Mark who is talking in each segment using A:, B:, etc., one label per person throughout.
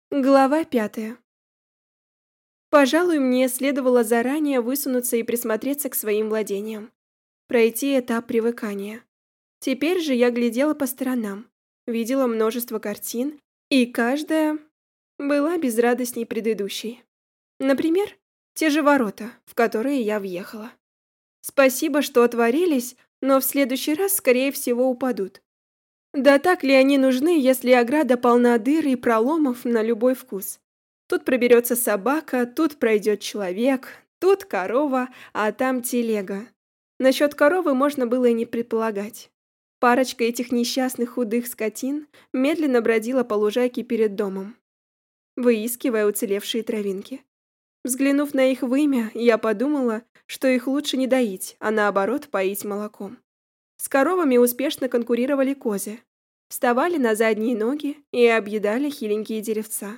A: Глава 5. Пожалуй, мне следовало заранее высунуться и присмотреться к своим владениям. Пройти этап привыкания. Теперь же я глядела по сторонам, видела множество картин, и каждая была безрадостней предыдущей. Например, те же ворота, в которые я въехала. Спасибо, что отворились, но в следующий раз, скорее всего, упадут. Да так ли они нужны, если ограда полна дыр и проломов на любой вкус? Тут проберется собака, тут пройдет человек, тут корова, а там телега. Насчет коровы можно было и не предполагать. Парочка этих несчастных худых скотин медленно бродила по лужайке перед домом, выискивая уцелевшие травинки. Взглянув на их вымя, я подумала, что их лучше не доить, а наоборот поить молоком. С коровами успешно конкурировали козы. Вставали на задние ноги и объедали хиленькие деревца.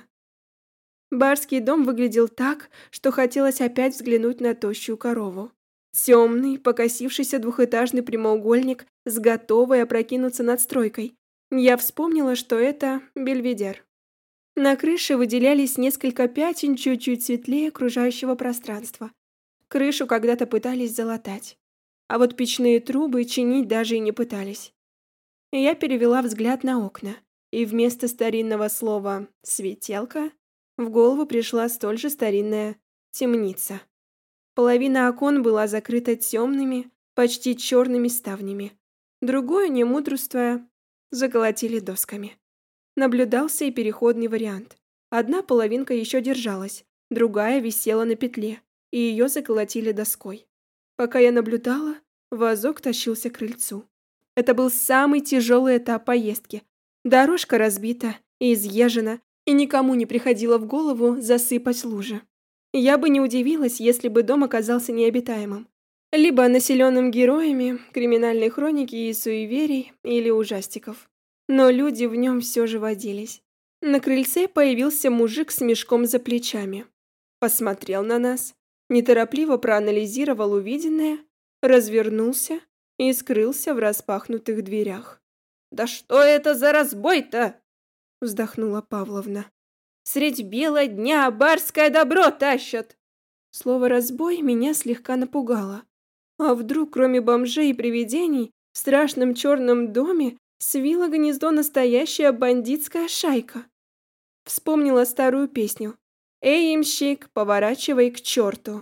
A: Барский дом выглядел так, что хотелось опять взглянуть на тощую корову. Темный, покосившийся двухэтажный прямоугольник с готовой опрокинуться надстройкой. Я вспомнила, что это бельведер. На крыше выделялись несколько пятен чуть-чуть светлее окружающего пространства. Крышу когда-то пытались залатать. А вот печные трубы чинить даже и не пытались. Я перевела взгляд на окна, и вместо старинного слова «светелка» в голову пришла столь же старинная «темница». Половина окон была закрыта темными, почти черными ставнями. Другую, не мудрствуя, заколотили досками. Наблюдался и переходный вариант. Одна половинка еще держалась, другая висела на петле, и ее заколотили доской. Пока я наблюдала, вазок тащился к крыльцу. Это был самый тяжелый этап поездки. Дорожка разбита и изъезжена, и никому не приходило в голову засыпать лужи. Я бы не удивилась, если бы дом оказался необитаемым. Либо населенным героями криминальной хроники и суеверий или ужастиков. Но люди в нем все же водились. На крыльце появился мужик с мешком за плечами. Посмотрел на нас, неторопливо проанализировал увиденное, развернулся и скрылся в распахнутых дверях. «Да что это за разбой-то?» — вздохнула Павловна. «Средь бела дня барское добро тащат!» Слово «разбой» меня слегка напугало. А вдруг, кроме бомжей и привидений, в страшном черном доме свила гнездо настоящая бандитская шайка? Вспомнила старую песню «Эй, имщик, поворачивай к черту!»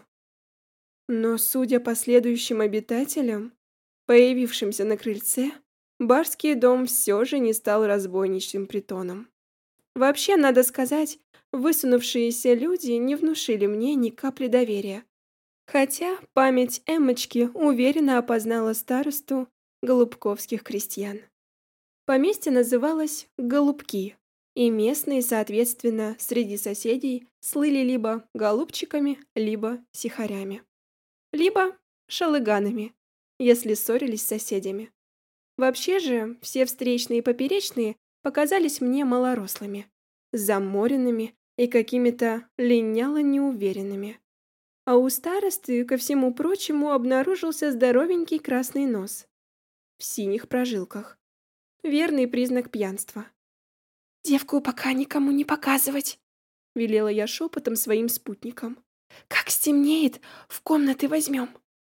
A: Но, судя по следующим обитателям, появившимся на крыльце, барский дом все же не стал разбойничьим притоном. Вообще, надо сказать, высунувшиеся люди не внушили мне ни капли доверия. Хотя память Эммочки уверенно опознала старосту голубковских крестьян. Поместье называлось Голубки, и местные, соответственно, среди соседей слыли либо голубчиками, либо сихарями, либо шалыганами, если ссорились с соседями. Вообще же, все встречные и поперечные показались мне малорослыми, заморенными и какими-то линяло-неуверенными. А у старосты, ко всему прочему, обнаружился здоровенький красный нос в синих прожилках. Верный признак пьянства. «Девку пока никому не показывать», — велела я шепотом своим спутникам. «Как стемнеет, в комнаты возьмем.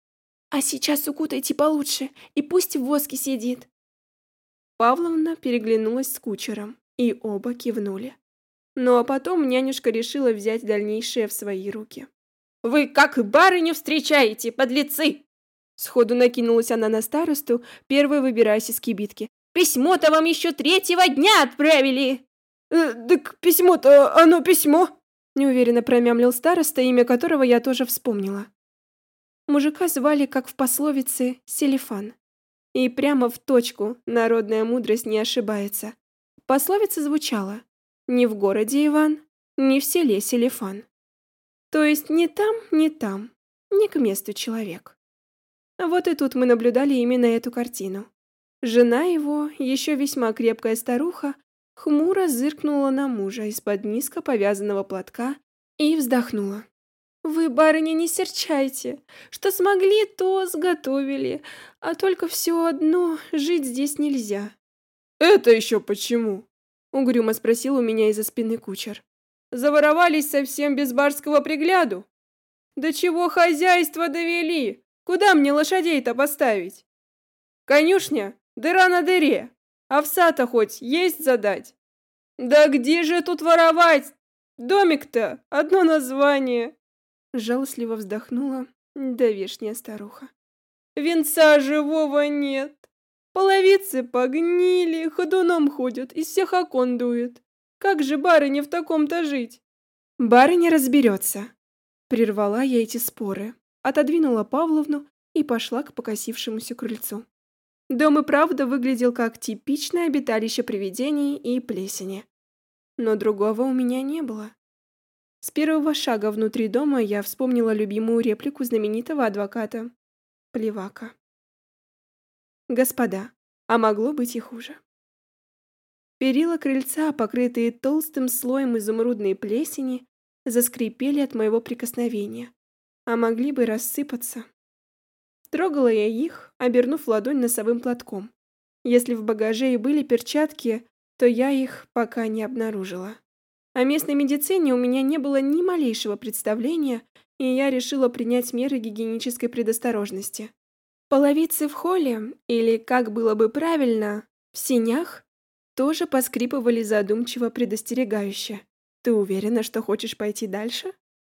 A: А сейчас укутайте получше, и пусть в воске сидит». Павловна переглянулась с кучером, и оба кивнули. Ну а потом нянюшка решила взять дальнейшее в свои руки. «Вы как барыню встречаете, подлецы!» Сходу накинулась она на старосту, первой выбираясь из кибитки. «Письмо-то вам еще 3-го дня отправили!» «Так письмо-то, оно письмо!» Неуверенно промямлил староста, имя которого я тоже вспомнила. Мужика звали, как в пословице, Селифан. И прямо в точку, народная мудрость не ошибается. Пословица звучала: «Не в городе Иван, не в селе Селифан». То есть ни там, не к месту человек. Вот и тут мы наблюдали именно эту картину. Жена его, еще весьма крепкая старуха, хмуро зыркнула на мужа из-под низко повязанного платка и вздохнула. «Вы, барыня, не серчайте. Что смогли, то сготовили. А только все одно жить здесь нельзя». «Это еще почему?» — угрюмо спросил у меня из-за спины кучер. Заворовались совсем без барского пригляду. До чего хозяйство довели? Куда мне лошадей-то поставить? Конюшня, дыра на дыре. Овса-то хоть есть задать? Да где же тут воровать? Домик-то одно название. Жалостливо вздохнула довешняя старуха. Венца живого нет. Половицы погнили, ходуном ходят, из всех окон дует. Как же барыне в таком-то жить? Барыня разберется. Прервала я эти споры, отодвинула Павловну и пошла к покосившемуся крыльцу. Дом и правда выглядел как типичное обиталище привидений и плесени. Но другого у меня не было. С первого шага внутри дома я вспомнила любимую реплику знаменитого адвоката Плевака. Господа, а могло быть и хуже. Перила крыльца, покрытые толстым слоем изумрудной плесени, заскрипели от моего прикосновения, а могли бы рассыпаться. Трогала я их, обернув ладонь носовым платком. Если в багаже и были перчатки, то я их пока не обнаружила. О местной медицине у меня не было ни малейшего представления, и я решила принять меры гигиенической предосторожности. Половицы в холле, или, как было бы правильно, в сенях, тоже поскрипывали задумчиво предостерегающе. Ты уверена, что хочешь пойти дальше?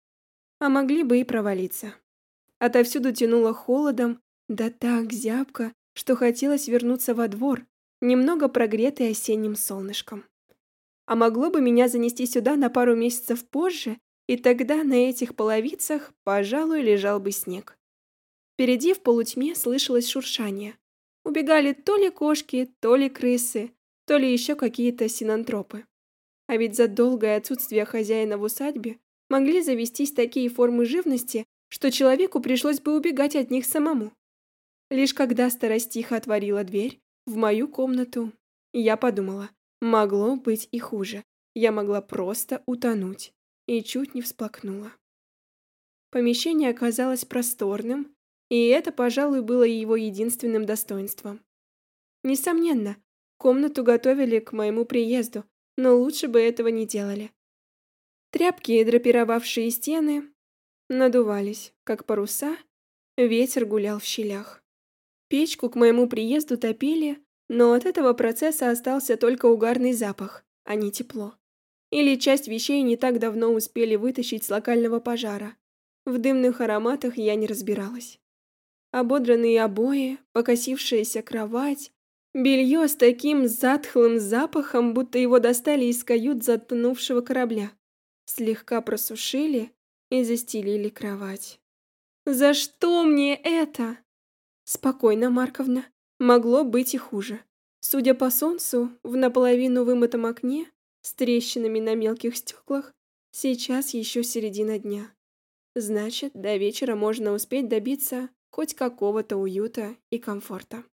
A: А могли бы и провалиться. Отовсюду тянуло холодом, да так зябко, что хотелось вернуться во двор, немного прогретый осенним солнышком. А могло бы меня занести сюда на пару месяцев позже, и тогда на этих половицах, пожалуй, лежал бы снег. Впереди в полутьме слышалось шуршание. Убегали то ли кошки, то ли крысы, то ли еще какие-то синантропы. А ведь за долгое отсутствие хозяина в усадьбе могли завестись такие формы живности, что человеку пришлось бы убегать от них самому. Лишь когда старостиха отворила дверь в мою комнату, я подумала, могло быть и хуже. Я могла просто утонуть, и чуть не всплакнула. Помещение оказалось просторным, и это, пожалуй, было его единственным достоинством. Несомненно, комнату готовили к моему приезду, но лучше бы этого не делали. Тряпки, драпировавшие стены, надувались, как паруса, ветер гулял в щелях. Печку к моему приезду топили, но от этого процесса остался только угарный запах, а не тепло. Или часть вещей не так давно успели вытащить с локального пожара. В дымных ароматах я не разбиралась. Ободранные обои, покосившаяся кровать, белье с таким затхлым запахом, будто его достали из кают затонувшего корабля. Слегка просушили и застелили кровать. За что мне это? Спокойно, Марковна, могло быть и хуже. Судя по солнцу, в наполовину вымытом окне, с трещинами на мелких стеклах, сейчас еще середина дня. Значит, до вечера можно успеть добиться хоть какого-то уюта и комфорта.